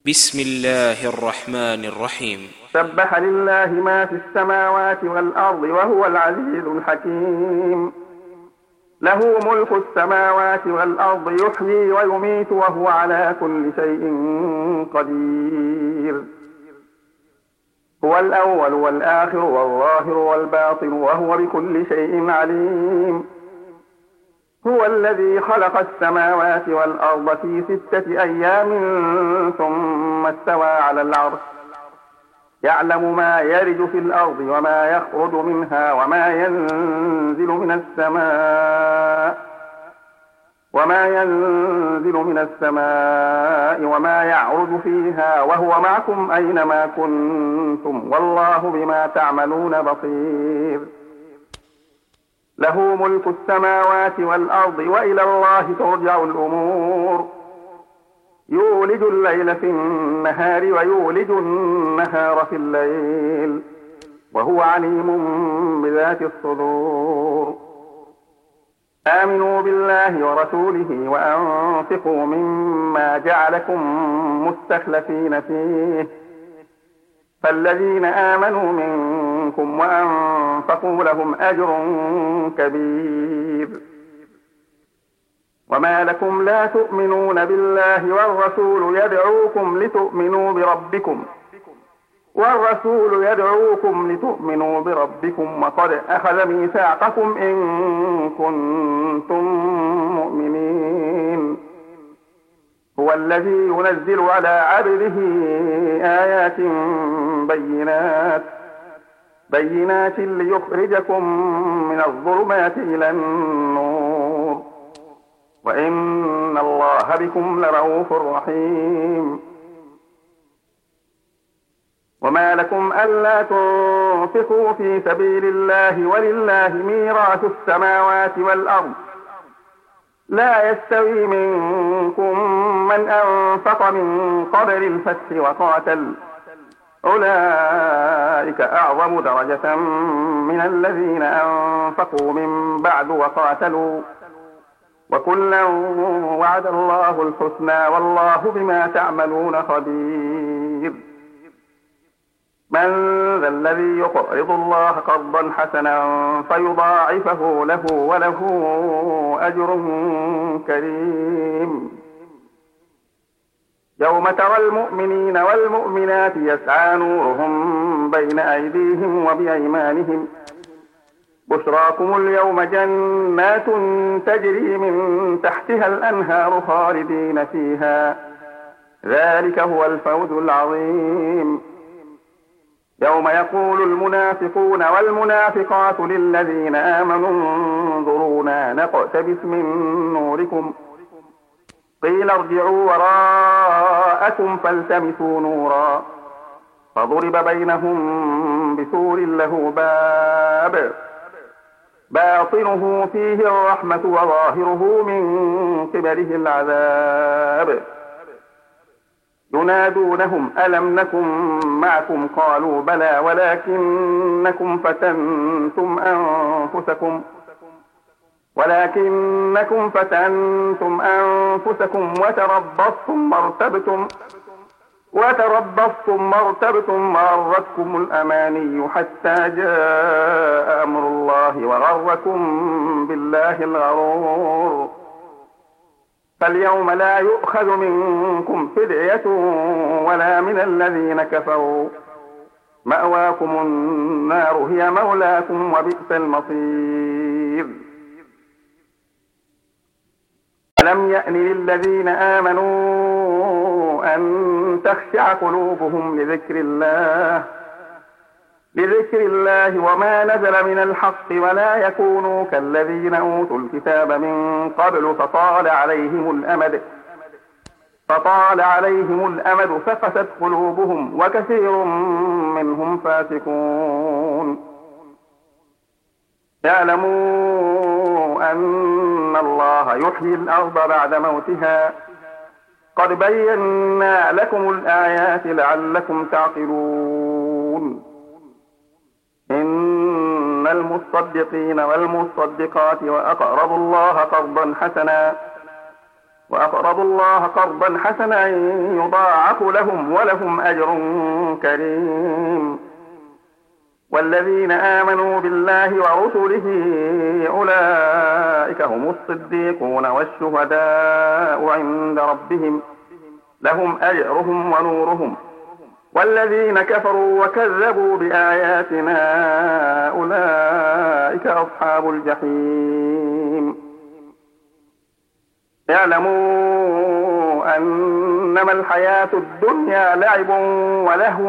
بسم الله الرحمن الرحيم. سبح لله ما في السماوات والأرض وهو العزيز الحكيم. له ملك السماوات والأرض يحيي ويميت وهو على كل شيء قدير. هو الأول والآخر والظاهر والباطن وهو بكل شيء عليم. هو الذي خلق السماوات والأرض في 6 أيام ثم استوى على العرش يعلم ما يرج في الأرض وما يخرج منها وما ينزل من السماء وما يعرج فيها وهو معكم أينما كنتم والله بما تعملون بصير. له ملك السماوات والأرض وإلى الله ترجع الأمور. يولج الليل في النهار ويولج النهار في الليل وهو عليم بذات الصدور. آمنوا بالله ورسوله وأنفقوا مما جعلكم مستخلفين فيه فالذين آمنوا منكم وأنفقوا لهم أجر كبير. وما لكم لا تؤمنون بالله والرسول يدعوكم لتؤمنوا بربكم وقد أخذ ميثاقكم إن كنتم مؤمنين. هو الذي ينزل على عبده آيات بينات ليخرجكم من الظلمات إلى النور وإن الله بكم لرؤوف رحيم. وما لكم ألا تنفقوا في سبيل الله ولله ميراث السماوات والأرض لا يستوي منكم من أنفق من قبل الفتح وقاتل أولئك أعظم درجة من الذين أنفقوا من بعد وقاتلوا وكلا وعد الله الحسنى والله بما تعملون خبير. من ذا الذي يقرض الله قرضا حسنا فيضاعفه له وله أجر كريم. يوم ترى المؤمنين والمؤمنات يسعى نورهم بين أيديهم وبأيمانهم بشراكم اليوم جنات تجري من تحتها الأنهار خالدين فيها ذلك هو الفوز العظيم. يوم يقول المنافقون والمنافقات للذين آمنوا انظرونا نقتبس من نوركم قيل ارجعوا وراءكم فالتمسوا نورا فضرب بينهم بسور له باب باطنه فيه الرحمة وظاهره من قبله العذاب. ينادونهم ألم نكن معكم قالوا بلى ولكنكم فتنتم أنفسكم وتربصتم وارتبتم وغرتكم الأماني حتى جاء أمر الله وغركم بالله الغرور. فاليوم لا يؤخذ منكم فدية ولا من الذين كفروا مأواكم النار هي مولاكم وبئس المصير. ألم يأن للذين آمنوا أن تخشع قلوبهم لذكر الله وما نزل من الحق ولا يكونوا كالذين أوتوا الكتاب من قبل فطال عليهم الأمد فقست قلوبهم وكثير منهم فاسقون. اعلموا أن الله يحيي الأرض بعد موتها قد بينا لكم الآيات لعلكم تعقلون. إن المصدقين والمصدقات وأقرضوا الله قرضا حسنا وأقرضوا الله قرضا حسنا يضاعف لهم ولهم أجر كريم. والذين آمنوا بالله ورسله أولئك هم الصديقون والشهداء عند ربهم لهم أجرهم ونورهم. والذين كفروا وكذبوا بآياتنا أولئك أصحاب الجحيم. اعلموا أنما الحياة الدنيا لعب ولهو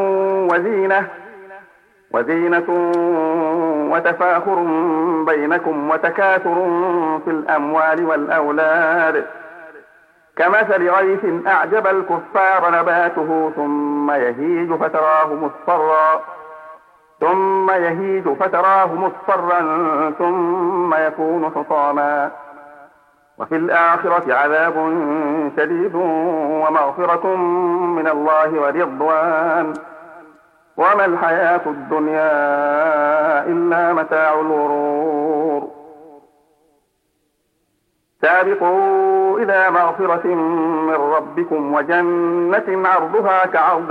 وزينة وتفاخر بينكم وتكاثر في الأموال والأولاد كمثل غيث أعجب الكفار نباته ثم يهيج فتراه مصفرا ثم يكون حطاما وفي الآخرة عذاب شديد ومغفرة من الله ورضوان وما الحياة الدنيا إلا متاع الغرور. سابقوا إلى مغفرة من ربكم وجنة عرضها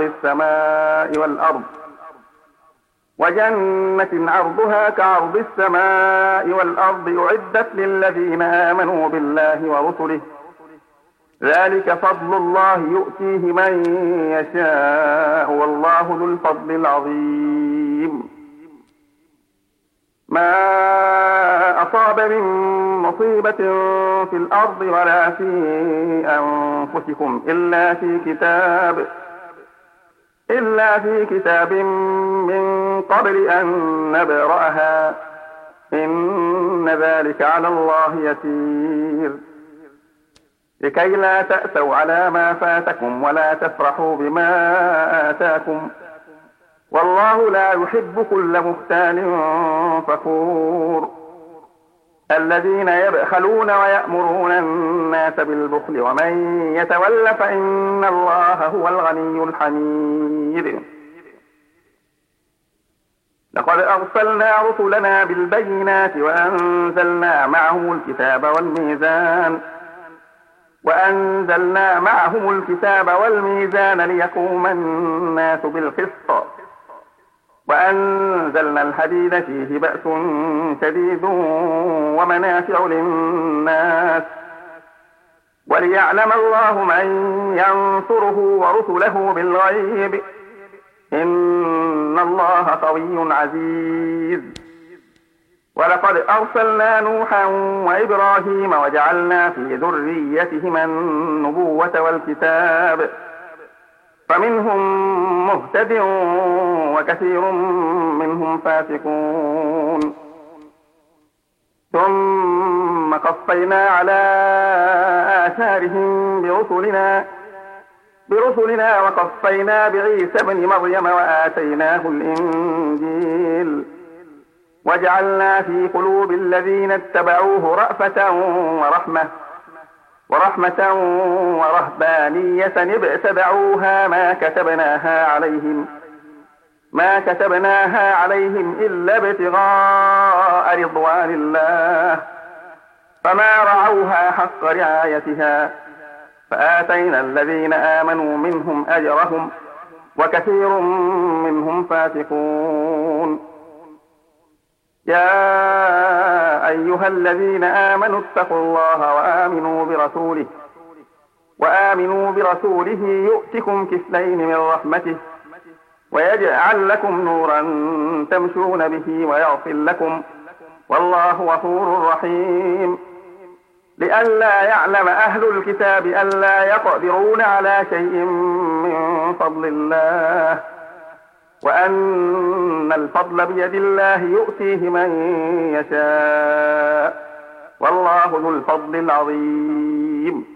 كعرض السماء والأرض أعدت للذين آمنوا بالله ورسله ذلك فضل الله يؤتيه من يشاء والله ذو الفضل العظيم. ما أصاب من مصيبة في الأرض ولا في أنفسكم إلا في كتاب من قبل أن نبرأها إن ذلك على الله يسير. لكي لا تأسوا على ما فاتكم ولا تفرحوا بما آتاكم والله لا يحب كل مختال فخور. الذين يبخلون ويأمرون الناس بالبخل ومن يتول فإن الله هو الغني الحميد. لقد أرسلنا رسلنا بالبينات وأنزلنا معهم الكتاب والميزان ليقوم الناس بالقسط وأنزلنا الحديد فيه بأس شديد ومنافع للناس وليعلم الله من ينصره ورسله بالغيب إن الله قوي عزيز. ولقد أرسلنا نوحا وإبراهيم وجعلنا في ذريتهما النبوة والكتاب فمنهم مهتد وكثير منهم فاسقون. ثم قفينا على آثارهم برسلنا وقفينا بعيسى ابن مريم وآتيناه الإنجيل وجعلنا في قلوب الذين اتبعوه رأفة ورحمة ورهبانية ابتدعوها ما كتبناها عليهم إلا ابتغاء رضوان الله فما رعوها حق رعايتها فآتينا الذين آمنوا منهم أجرهم وكثير منهم فاسقون. يا أيها الذين آمنوا اتقوا الله وآمنوا برسوله يؤتكم كفلين من رحمته ويجعل لكم نورا تمشون به ويغفر لكم والله غفور رحيم. لئلا يعلم أهل الكتاب ألا يقدرون على شيء من فضل الله وأن الفضل بيد الله يؤتيه من يشاء والله ذو الفضل العظيم.